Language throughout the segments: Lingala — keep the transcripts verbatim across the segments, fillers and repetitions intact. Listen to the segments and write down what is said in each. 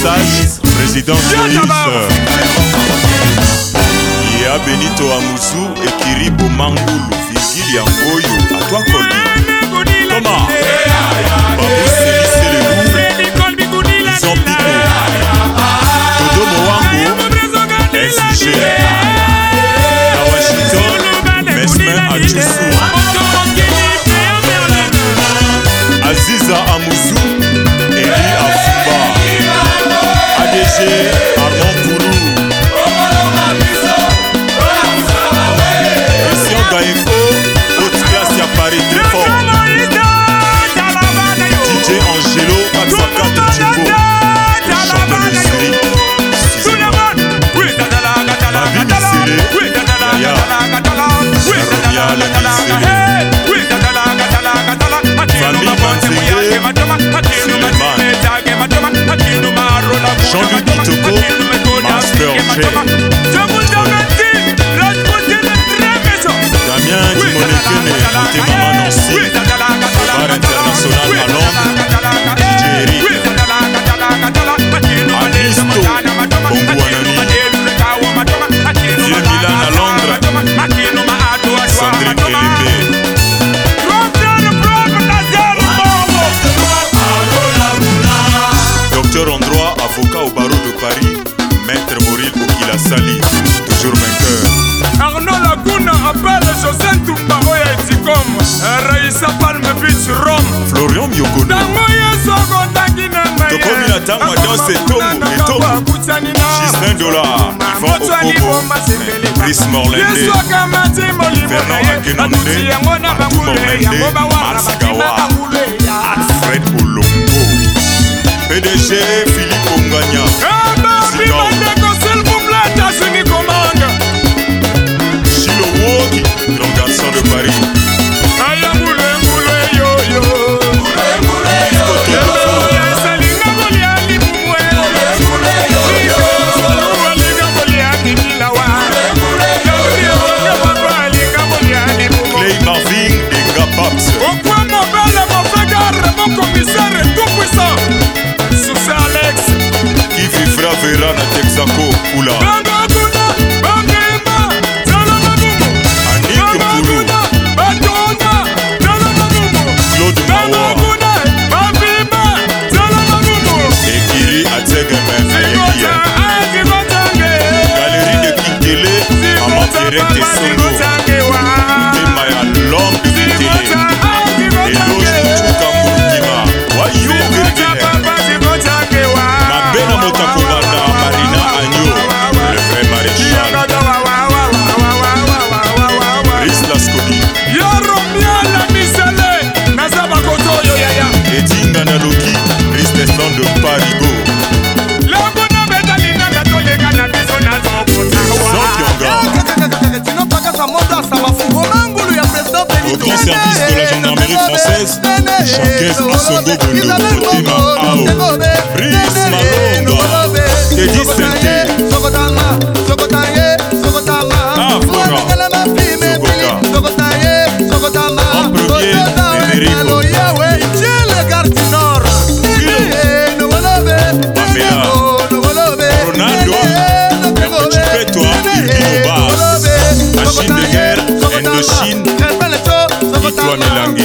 message, président Joyce. Ya Benito Amusu et Kiribo Mangulu, Virgile Yangoyo, à toi Colby. Thomas, Babou Célice le loup, Jean Pico, Todo Mowango, S G, à Washington, Mesmer Adjoussou, Aziza Amusu, Eli Afumba, A D G, Armand Kourou, Christian Gaïko, haute classe à Paris très fort, D J Angelo, quatre cent quatre Jimbo, chanteur de série, David Bissélé, Yaya, Royal Bissélé, Famille Banzenge, Jean-Luc Kitoko, Master J, Damien Dimonekene, Montemama Nancy, Bar International à Londres, D J Eric, Alisto, Bongouanani, Vieux Milan à Londres, Sandrine Kelimbe. Docteur en droit, avocat au barreau de Paris, Maître Mauril Okila Sali, toujours vainqueur. Arnaud Laguna appelle José Toumba Oya Etikom, Raïssa Palme Beach Rome. Florian Miokono. Tokomi la tangwa dans ses tombes et tombes. Gislain Dollar, Yvan Okobo, Brice Morlende, Fernand Akenonde, Artou Morlende, Mars Gawa, Alfred Olongo, P D G Philippe Ongagna, Chilo Woki, grand garçon de Paris. Clay Marvin, Denga Paps. Pourquoi mon bel mon frère, mon commissaire est tout puissant? Sous Alex. Qui vivra verra na Texaco, Oula. Annick Mpoulou. Claude Mawa. Ekiri Atsegeme, Ayekia. Galerie de Kinkele, Maman Direct et Songo. Temaya l'homme de Kitele. Eloge Kuchuka Murukima. Wayou Virgile. Mabena Motakobanda, Marina Agneau. Le vrai maréchal. Brice Lasconi. Edinga Naloki, Brice Destin de Parigo. Aucun service de la gendarmerie française, Chanquez Asongo Bondo, Otema Ao, Brice Malonga, Teddy Sente, Ah Flora, Sogoka, Emprevier, Emerico, Pamela, Ronaldo, Chipeto, Irvino Bass, Machine de guerre, Indochine, Victoire Milangi.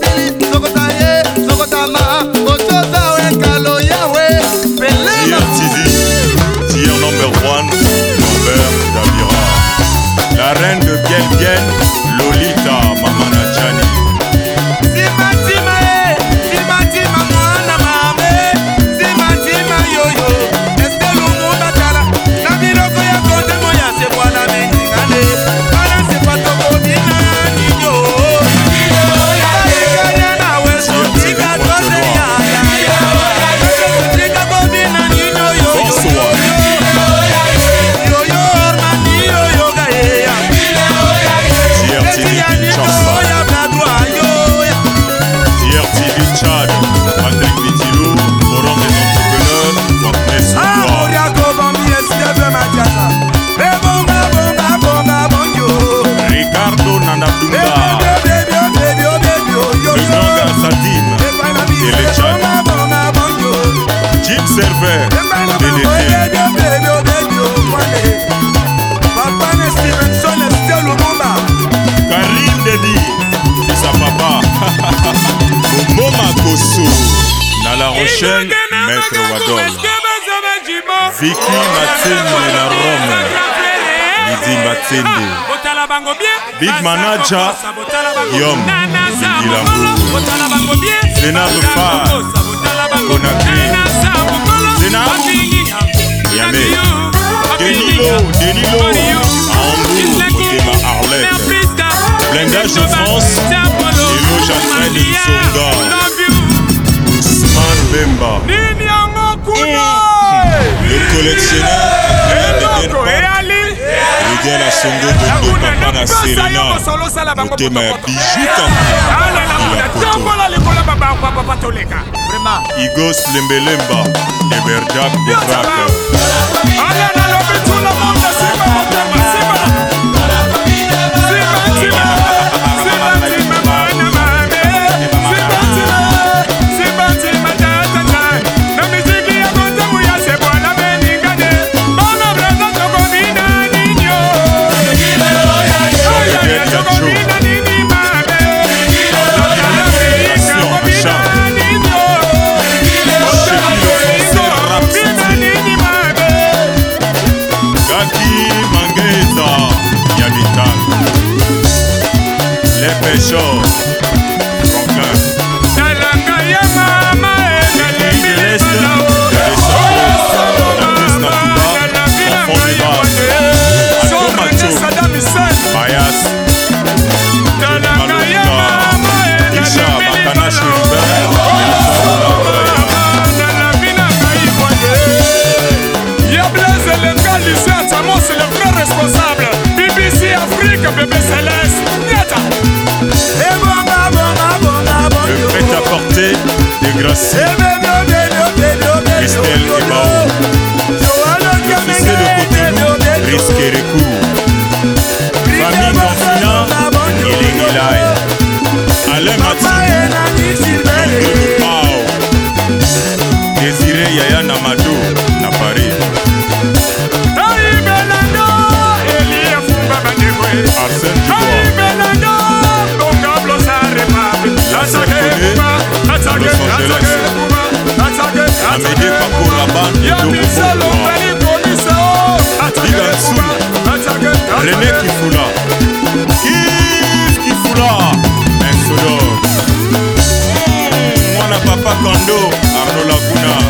Tizi La Rochelle, Maître Wadol. Vicky Matende na Rome. Lydie Matende. Big Manager, Yom Ilambo. Sénat Far, Conakry. Sénat Yamé. Denilo, Denilo. Hambourg, Motema Arlette. Blindage de France. Éloge Alfred Tsonga. Ousmane Bemba. Le collectionneur. Regarde la songo de Papa na Serena. Motema ya bijou Kampo. Igos Lembelemba. Eberjak de Braque. Pécheur, Franklin. Talanga ya mama Écrit de l'Est, de l'Est, enfant du bas. Atomato, Mayas, Malouka, Isha, Makana, Chérubin, Yablaise Lenga, Lucien Tamos, le vrai responsable. B B C Afrique, bébé Céleste. le prêt-à-porter de Gracie, Christelle Ebao, l'officier de Cotonou, Risque Recours, famille Confina, Ilingilai, Alain Matsou, Pao, Désiré Yaya Namado, na Paris, Arsène Dubois, Amédée Pakouraban et Dogo Bigansou, René Kifula, Kif Kifula, Insodor, Mwana Papa Kando, Arnaud Laguna.